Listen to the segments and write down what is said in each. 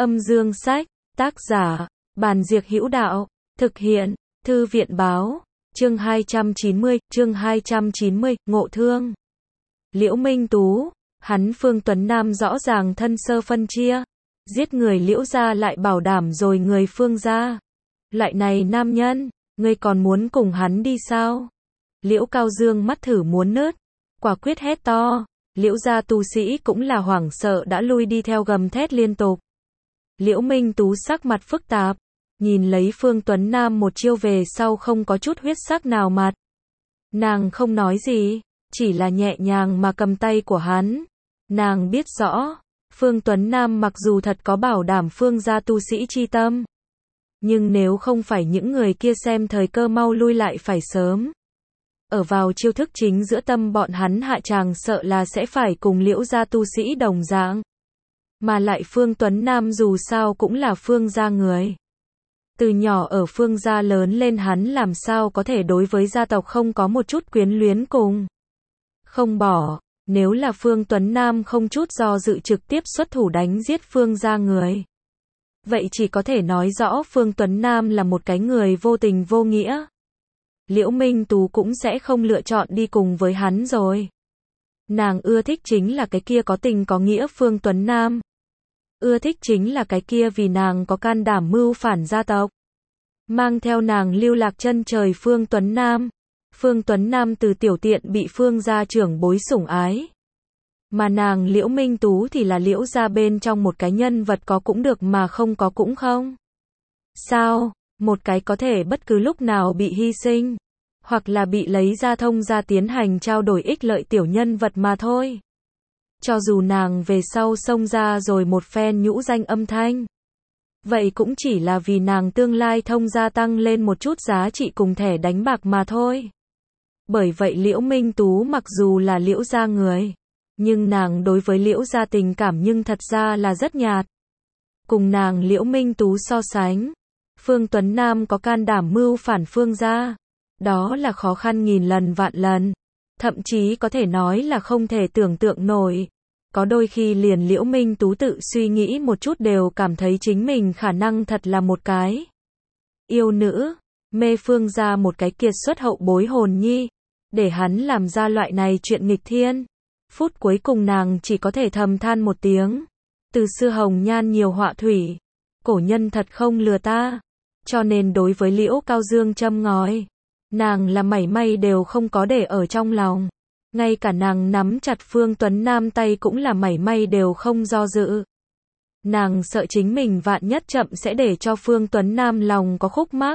Âm dương sách, tác giả, Bàn Diệc Hữu Đạo, thực hiện, Thư viện báo, chương 290, ngộ thương. Liễu Minh Tú, hắn Phương Tuấn Nam rõ ràng thân sơ phân chia, giết người Liễu gia lại bảo đảm rồi người Phương gia. Loại này nam nhân, ngươi còn muốn cùng hắn đi sao? Liễu Cao Dương mắt thử muốn nứt, quả quyết hét to. Liễu gia tu sĩ cũng là hoảng sợ đã lui đi theo gầm thét liên tục. Liễu Minh Tú sắc mặt phức tạp, nhìn lấy Phương Tuấn Nam một chiêu về sau không có chút huyết sắc nào mặt. Nàng không nói gì, chỉ là nhẹ nhàng mà cầm tay của hắn. Nàng biết rõ, Phương Tuấn Nam mặc dù thật có bảo đảm Phương gia tu sĩ chi tâm, nhưng nếu không phải những người kia xem thời cơ mau lui lại phải sớm. Ở vào chiêu thức chính giữa tâm bọn hắn hạ tràng sợ là sẽ phải cùng Liễu gia tu sĩ đồng dạng. Mà lại Phương Tuấn Nam dù sao cũng là Phương gia người. Từ nhỏ ở Phương gia lớn lên hắn làm sao có thể đối với gia tộc không có một chút quyến luyến cùng. Không bỏ, nếu là Phương Tuấn Nam không chút do dự trực tiếp xuất thủ đánh giết Phương gia người. Vậy chỉ có thể nói rõ Phương Tuấn Nam là một cái người vô tình vô nghĩa. Liễu Minh Tú cũng sẽ không lựa chọn đi cùng với hắn rồi. Nàng ưa thích chính là cái kia có tình có nghĩa Phương Tuấn Nam. Ưa thích chính là cái kia vì nàng có can đảm mưu phản gia tộc. Mang theo nàng lưu lạc chân trời Phương Tuấn Nam. Phương Tuấn Nam từ tiểu tiện bị Phương gia trưởng bối sủng ái. Mà nàng Liễu Minh Tú thì là Liễu gia bên trong một cái nhân vật có cũng được mà không có cũng không. Sao? Một cái có thể bất cứ lúc nào bị hy sinh, hoặc là bị lấy ra thông ra tiến hành trao đổi ích lợi tiểu nhân vật mà thôi. Cho dù nàng về sau xông ra rồi một phen nhũ danh âm thanh, vậy cũng chỉ là vì nàng tương lai thông gia tăng lên một chút giá trị cùng thẻ đánh bạc mà thôi. Bởi vậy Liễu Minh Tú mặc dù là Liễu gia người, nhưng nàng đối với Liễu gia tình cảm nhưng thật ra là rất nhạt. Cùng nàng Liễu Minh Tú so sánh, Phương Tuấn Nam có can đảm mưu phản Phương gia, đó là khó khăn nghìn lần vạn lần, thậm chí có thể nói là không thể tưởng tượng nổi. Có đôi khi liền Liễu Minh Tú tự suy nghĩ một chút đều cảm thấy chính mình khả năng thật là một cái yêu nữ, mê Phương gia một cái kiệt xuất hậu bối hồn nhi, để hắn làm ra loại này chuyện nghịch thiên. Phút cuối cùng nàng chỉ có thể thầm than một tiếng, từ xưa hồng nhan nhiều họa thủy, cổ nhân thật không lừa ta. Cho nên đối với Liễu Cao Dương châm ngòi, nàng là mảy may đều không có để ở trong lòng. Ngay cả nàng nắm chặt Phương Tuấn Nam tay cũng là mảy may đều không do dự. Nàng sợ chính mình vạn nhất chậm sẽ để cho Phương Tuấn Nam lòng có khúc mắc.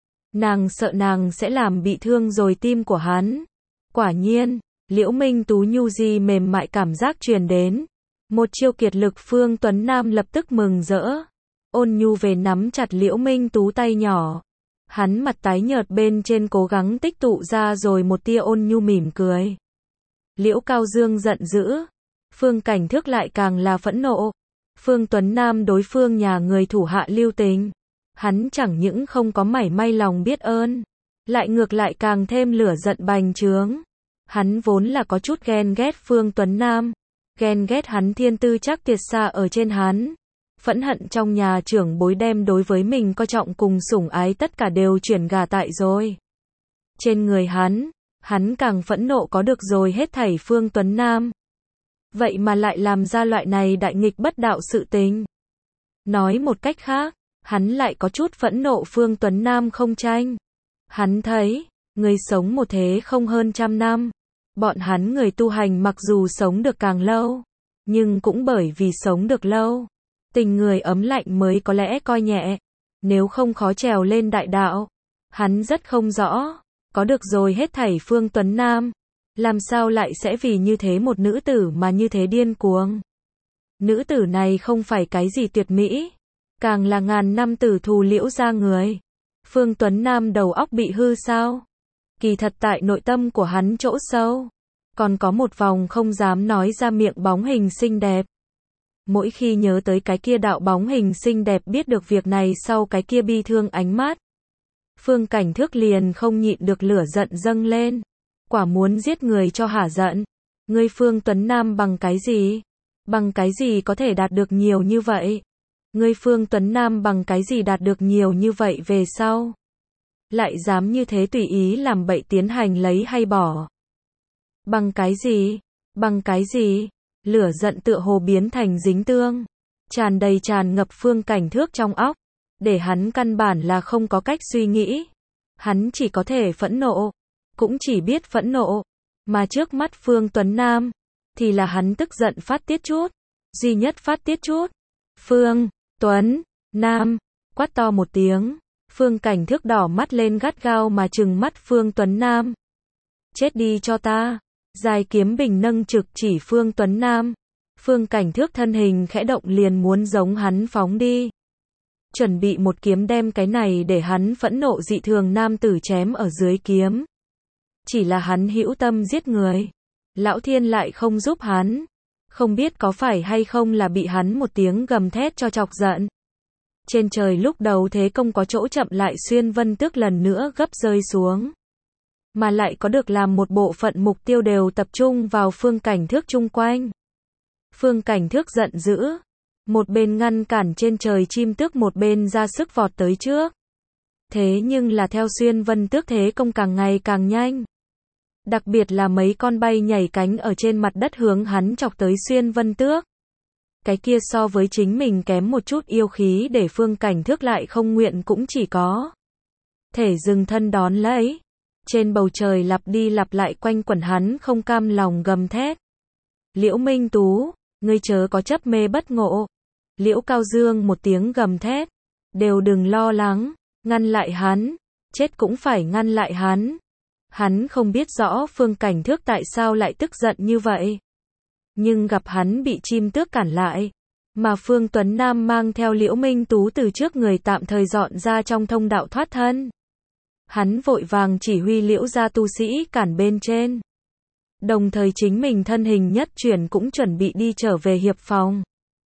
Nàng sợ nàng sẽ làm bị thương rồi tim của hắn. Quả nhiên, Liễu Minh Tú nhu di mềm mại cảm giác truyền đến. Một chiêu kiệt lực Phương Tuấn Nam lập tức mừng rỡ. Ôn nhu về nắm chặt Liễu Minh Tú tay nhỏ. Hắn mặt tái nhợt bên trên cố gắng tích tụ ra rồi một tia ôn nhu mỉm cười. Liễu Cao Dương giận dữ. Phương Cảnh Thước lại càng là phẫn nộ. Phương Tuấn Nam đối phương nhà người thủ hạ lưu tình. Hắn chẳng những không có mảy may lòng biết ơn, lại ngược lại càng thêm lửa giận bành trướng. Hắn vốn là có chút ghen ghét Phương Tuấn Nam. Ghen ghét hắn thiên tư chắc tuyệt xa ở trên hắn. Phẫn hận trong nhà trưởng bối đem đối với mình coi trọng cùng sủng ái tất cả đều chuyển gà tại rồi. Trên người hắn càng phẫn nộ có được rồi hết thảy Phương Tuấn Nam. Vậy mà lại làm ra loại này đại nghịch bất đạo sự tình. Nói một cách khác, hắn lại có chút phẫn nộ Phương Tuấn Nam không tranh. Hắn thấy, người sống một thế không hơn 100 năm. Bọn hắn người tu hành mặc dù sống được càng lâu, nhưng cũng bởi vì sống được lâu, tình người ấm lạnh mới có lẽ coi nhẹ, nếu không khó trèo lên đại đạo. Hắn rất không rõ, có được rồi hết thảy Phương Tuấn Nam, làm sao lại sẽ vì như thế một nữ tử mà như thế điên cuồng. Nữ tử này không phải cái gì tuyệt mỹ, càng là ngàn năm tử thù Liễu gia người. Phương Tuấn Nam đầu óc bị hư sao? Kỳ thật tại nội tâm của hắn chỗ sâu, còn có một vòng không dám nói ra miệng bóng hình xinh đẹp. Mỗi khi nhớ tới cái kia đạo bóng hình xinh đẹp biết được việc này sau cái kia bi thương ánh mắt, Phương Cảnh Thước liền không nhịn được lửa giận dâng lên. Quả muốn giết người cho hả giận. Ngươi Phương Tuấn Nam bằng cái gì? Bằng cái gì có thể đạt được nhiều như vậy? Ngươi Phương Tuấn Nam bằng cái gì đạt được nhiều như vậy về sau? Lại dám như thế tùy ý làm bậy tiến hành lấy hay bỏ? Bằng cái gì? Bằng cái gì? Lửa giận tựa hồ biến thành dính tương, tràn ngập Phương Cảnh Thước trong óc, để hắn căn bản là không có cách suy nghĩ. Hắn chỉ có thể phẫn nộ, cũng chỉ biết phẫn nộ, mà trước mắt Phương Tuấn Nam, thì là hắn tức giận phát tiết chút, duy nhất phát tiết chút. Phương Tuấn Nam, quát to một tiếng, Phương Cảnh Thước đỏ mắt lên gắt gao mà trừng mắt Phương Tuấn Nam. Chết đi cho ta, dài kiếm bình nâng trực chỉ Phương Tuấn Nam. Phương Cảnh Thước thân hình khẽ động liền muốn giống hắn phóng đi. Chuẩn bị một kiếm đem cái này để hắn phẫn nộ dị thường nam tử chém ở dưới kiếm. Chỉ là hắn hữu tâm giết người. Lão Thiên lại không giúp hắn. Không biết có phải hay không là bị hắn một tiếng gầm thét cho chọc giận. Trên trời lúc đầu thế công có chỗ chậm lại Xuyên Vân Tước lần nữa gấp rơi xuống. Mà lại có được làm một bộ phận mục tiêu đều tập trung vào Phương Cảnh Thước chung quanh. Phương Cảnh Thước giận dữ. Một bên ngăn cản trên trời chim tước một bên ra sức vọt tới trước. Thế nhưng là theo Xuyên Vân Tước thế công càng ngày càng nhanh. Đặc biệt là mấy con bay nhảy cánh ở trên mặt đất hướng hắn chọc tới Xuyên Vân Tước. Cái kia so với chính mình kém một chút yêu khí để Phương Cảnh Thước lại không nguyện cũng chỉ có thể dừng thân đón lấy. Trên bầu trời lặp đi lặp lại quanh quẩn hắn không cam lòng gầm thét. Liễu Minh Tú, ngươi chớ có chấp mê bất ngộ. Liễu Cao Dương một tiếng gầm thét. Đều đừng lo lắng, ngăn lại hắn, chết cũng phải ngăn lại hắn. Hắn không biết rõ Phương Cảnh Thước tại sao lại tức giận như vậy. Nhưng gặp hắn bị chim tước cản lại, mà Phương Tuấn Nam mang theo Liễu Minh Tú từ trước người tạm thời dọn ra trong thông đạo thoát thân. Hắn vội vàng chỉ huy Liễu gia tu sĩ cản bên trên. Đồng thời chính mình thân hình nhất chuyển cũng chuẩn bị đi trở về hiệp phòng.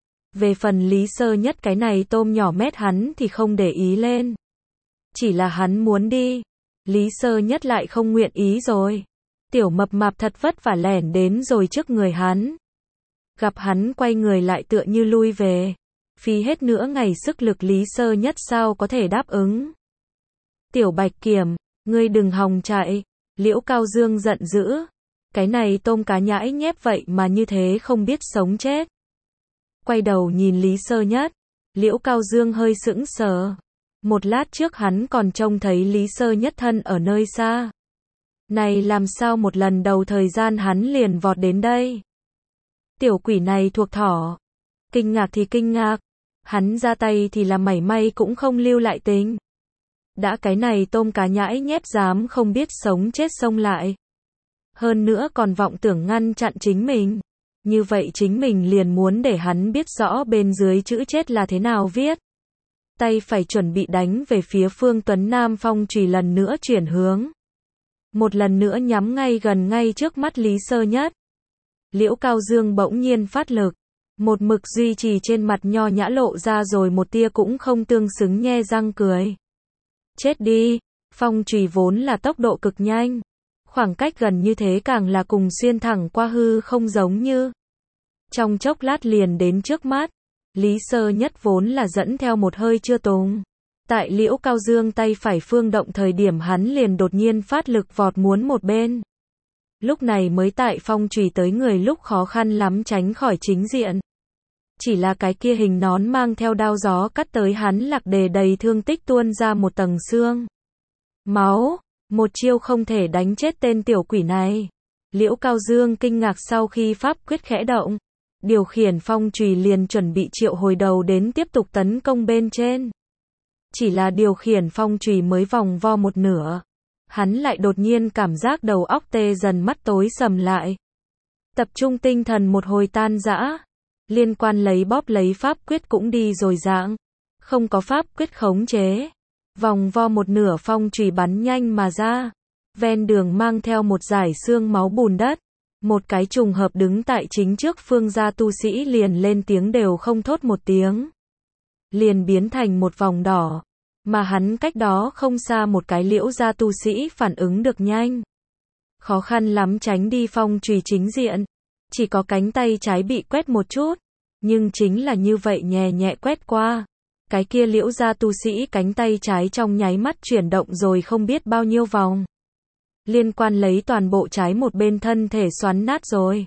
Về phần Lý Sơ Nhất cái này tôm nhỏ mét hắn thì không để ý lên. Chỉ là hắn muốn đi. Lý Sơ Nhất lại không nguyện ý rồi. Tiểu mập mạp thật vất vả lẻn đến rồi trước người hắn. Gặp hắn quay người lại tựa như lui về. Phí hết nửa ngày sức lực Lý Sơ Nhất sao có thể đáp ứng. Tiểu Bạch Kiểm, ngươi đừng hòng chạy. Liễu Cao Dương giận dữ. Cái này tôm cá nhãi nhép vậy mà như thế không biết sống chết. Quay đầu nhìn Lý Sơ Nhất. Liễu Cao Dương hơi sững sờ. Một lát trước hắn còn trông thấy Lý Sơ Nhất thân ở nơi xa. Này làm sao một lần đầu thời gian hắn liền vọt đến đây. Tiểu quỷ này thuộc thỏ. Kinh ngạc thì kinh ngạc. Hắn ra tay thì là mảy may cũng không lưu lại tình. Đã cái này tôm cá nhãi nhép dám không biết sống chết xông lại. Hơn nữa còn vọng tưởng ngăn chặn chính mình. Như vậy chính mình liền muốn để hắn biết rõ bên dưới chữ chết là thế nào viết. Tay phải chuẩn bị đánh về phía Phương Tuấn Nam phong chùy lần nữa chuyển hướng. Một lần nữa nhắm ngay gần ngay trước mắt Lý Sơ Nhất. Liễu Cao Dương bỗng nhiên phát lực. Một mực duy trì trên mặt nho nhã lộ ra rồi một tia cũng không tương xứng nhe răng cười. Chết đi, phong chùy vốn là tốc độ cực nhanh. Khoảng cách gần như thế càng là cùng xuyên thẳng qua hư không giống như. Trong chốc lát liền đến trước mắt. Lý Sơ Nhất vốn là dẫn theo một hơi chưa tùng. Tại Liễu Cao Dương tay phải phương động thời điểm hắn liền đột nhiên phát lực vọt muốn một bên. Lúc này mới tại phong chùy tới người lúc khó khăn lắm tránh khỏi chính diện. Chỉ là cái kia hình nón mang theo đao gió cắt tới hắn lạc đề đầy thương tích tuôn ra một tầng xương. Máu, một chiêu không thể đánh chết tên tiểu quỷ này. Liễu Cao Dương kinh ngạc sau khi pháp quyết khẽ động. Điều khiển phong chùy liền chuẩn bị triệu hồi đầu đến tiếp tục tấn công bên trên. Chỉ là điều khiển phong chùy mới vòng vo một nửa. Hắn lại đột nhiên cảm giác đầu óc tê dần mắt tối sầm lại. Tập trung tinh thần một hồi tan rã. Liên quan lấy bóp lấy pháp quyết cũng đi rồi dạng. Không có pháp quyết khống chế. Vòng vo một nửa phong chùy bắn nhanh mà ra. Ven đường mang theo một dải xương máu bùn đất. Một cái trùng hợp đứng tại chính trước Phương gia tu sĩ liền lên tiếng đều không thốt một tiếng. Liền biến thành một vòng đỏ. Mà hắn cách đó không xa một cái Liễu gia tu sĩ phản ứng được nhanh. Khó khăn lắm tránh đi phong chùy chính diện. Chỉ có cánh tay trái bị quét một chút. Nhưng chính là như vậy nhẹ nhẹ quét qua. Cái kia Liễu gia tu sĩ cánh tay trái trong nháy mắt chuyển động rồi không biết bao nhiêu vòng. Liên quan lấy toàn bộ trái một bên thân thể xoắn nát rồi.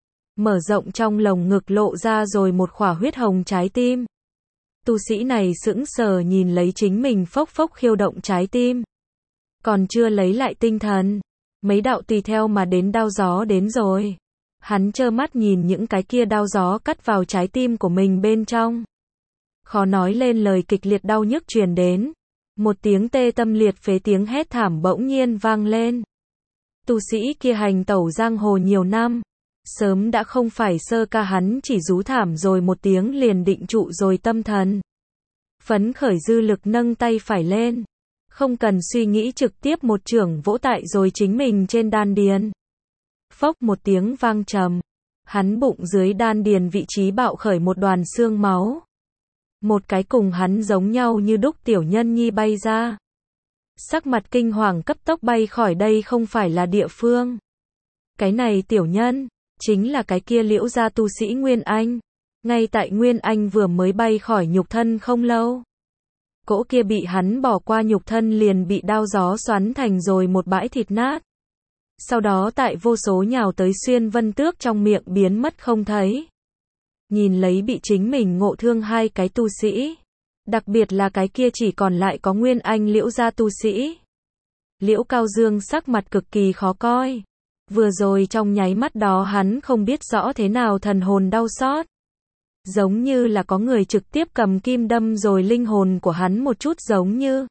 Mở rộng trong lồng ngực lộ ra rồi một khỏa huyết hồng trái tim. Tu sĩ này sững sờ nhìn lấy chính mình phốc phốc khiêu động trái tim. Còn chưa lấy lại tinh thần. Mấy đạo tùy theo mà đến đao gió đến rồi. Hắn trơ mắt nhìn những cái kia đao gió cắt vào trái tim của mình bên trong. Khó nói lên lời, kịch liệt đau nhức truyền đến. Một tiếng tê tâm liệt phế, tiếng hét thảm bỗng nhiên vang lên. Tu sĩ kia hành tẩu giang hồ nhiều năm. Sớm đã không phải sơ ca, hắn chỉ rú thảm rồi một tiếng liền định trụ rồi tâm thần. Phấn khởi dư lực nâng tay phải lên. Không cần suy nghĩ trực tiếp một chưởng vỗ tại rồi chính mình trên đan điền. Phốc một tiếng vang trầm. Hắn bụng dưới đan điền vị trí bạo khởi một đoàn xương máu. Một cái cùng hắn giống nhau như đúc tiểu nhân nhi bay ra. Sắc mặt kinh hoàng cấp tốc bay khỏi, đây không phải là địa phương. Cái này tiểu nhân, chính là cái kia Liễu gia tu sĩ Nguyên Anh. Ngay tại Nguyên Anh vừa mới bay khỏi nhục thân không lâu. Cỗ kia bị hắn bỏ qua nhục thân liền bị đao gió xoắn thành rồi một bãi thịt nát. Sau đó tại vô số nhào tới Xuyên Vân Tước trong miệng biến mất không thấy. Nhìn lấy bị chính mình ngộ thương hai cái tu sĩ. Đặc biệt là cái kia chỉ còn lại có Nguyên Anh Liễu gia tu sĩ. Liễu Cao Dương sắc mặt cực kỳ khó coi. Vừa rồi trong nháy mắt đó hắn không biết rõ thế nào thần hồn đau xót. Giống như là có người trực tiếp cầm kim đâm rồi linh hồn của hắn một chút, giống như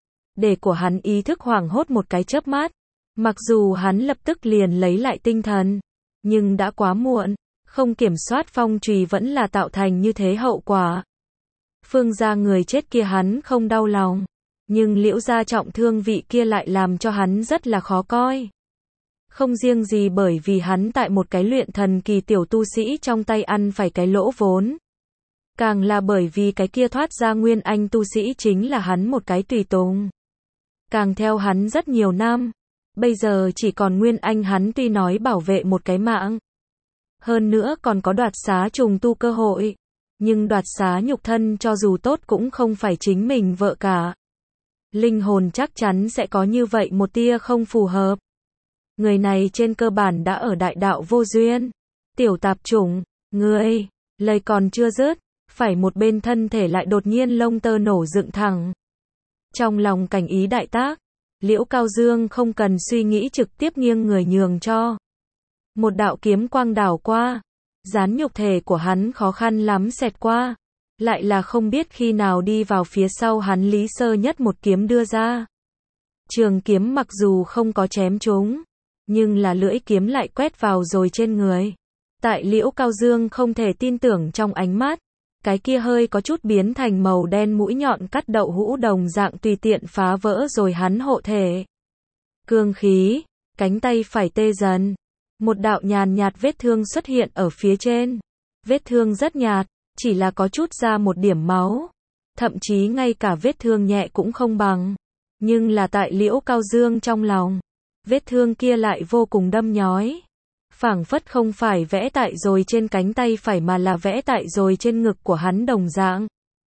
để của hắn ý thức hoảng hốt một cái chớp mắt. Mặc dù hắn lập tức liền lấy lại tinh thần, nhưng đã quá muộn, không kiểm soát phong chùy vẫn là tạo thành như thế hậu quả. Phương gia người chết kia hắn không đau lòng, nhưng Liễu gia trọng thương vị kia lại làm cho hắn rất là khó coi. Không riêng gì bởi vì hắn tại một cái luyện thần kỳ tiểu tu sĩ trong tay ăn phải cái lỗ vốn. Càng là bởi vì cái kia thoát ra Nguyên Anh tu sĩ chính là hắn một cái tùy tùng. Càng theo hắn rất nhiều năm. Bây giờ chỉ còn Nguyên Anh, hắn tuy nói bảo vệ một cái mạng. Hơn nữa còn có đoạt xá trùng tu cơ hội. Nhưng đoạt xá nhục thân cho dù tốt cũng không phải chính mình vợ cả. Linh hồn chắc chắn sẽ có như vậy một tia không phù hợp. Người này trên cơ bản đã ở đại đạo vô duyên. Tiểu tạp chủng, ngươi, lời còn chưa dứt, phải một bên thân thể lại đột nhiên lông tơ nổ dựng thẳng. Trong lòng cảnh ý đại tác, Liễu Cao Dương không cần suy nghĩ trực tiếp nghiêng người nhường cho. Một đạo kiếm quang đảo qua, dán nhục thể của hắn khó khăn lắm xẹt qua, lại là không biết khi nào đi vào phía sau hắn Lý Sơ Nhất một kiếm đưa ra. Trường kiếm mặc dù không có chém trúng, nhưng là lưỡi kiếm lại quét vào rồi trên người. Tại Liễu Cao Dương không thể tin tưởng trong ánh mắt, cái kia hơi có chút biến thành màu đen mũi nhọn cắt đậu hũ đồng dạng tùy tiện phá vỡ rồi hắn hộ thể. Cương khí, cánh tay phải tê dần. Một đạo nhàn nhạt vết thương xuất hiện ở phía trên. Vết thương rất nhạt, chỉ là có chút ra một điểm máu. Thậm chí ngay cả vết thương nhẹ cũng không bằng. Nhưng là tại Liễu Cao Dương trong lòng, vết thương kia lại vô cùng đâm nhói. Phảng phất không phải vẽ tại rồi trên cánh tay phải mà là vẽ tại rồi trên ngực của hắn đồng dạng.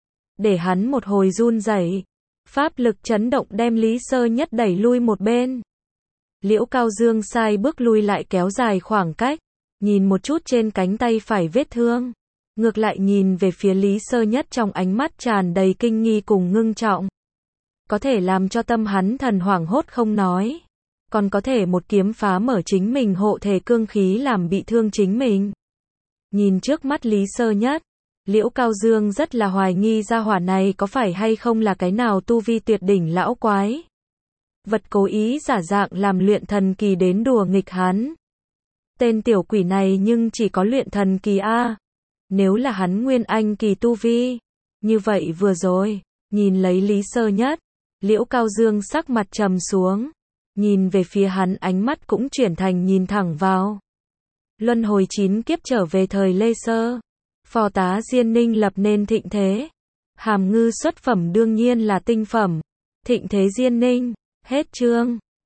Để hắn một hồi run rẩy, pháp lực chấn động đem Lý Sơ Nhất đẩy lui một bên. Liễu Cao Dương sai bước lui lại kéo dài khoảng cách, nhìn một chút trên cánh tay phải vết thương, ngược lại nhìn về phía Lý Sơ Nhất trong ánh mắt tràn đầy kinh nghi cùng ngưng trọng. Có thể làm cho tâm hắn thần hoảng hốt không nói, còn có thể một kiếm phá mở chính mình hộ thể cương khí làm bị thương chính mình. Nhìn trước mắt Lý Sơ Nhất, Liễu Cao Dương rất là hoài nghi gia hỏa này có phải hay không là cái nào tu vi tuyệt đỉnh lão quái. Vật cố ý giả dạng làm luyện thần kỳ đến đùa nghịch hắn. Tên tiểu quỷ này nhưng chỉ có luyện thần kỳ a. Nếu là hắn Nguyên Anh kỳ tu vi, như vậy vừa rồi, nhìn lấy Lý Sơ Nhất, Liễu Cao Dương sắc mặt trầm xuống, nhìn về phía hắn ánh mắt cũng chuyển thành nhìn thẳng vào. Luân hồi 9 kiếp trở về thời Lê Sơ, phò tá Diên Ninh lập nên thịnh thế. Hàm ngư xuất phẩm đương nhiên là tinh phẩm. Thịnh thế Diên Ninh, hết chương.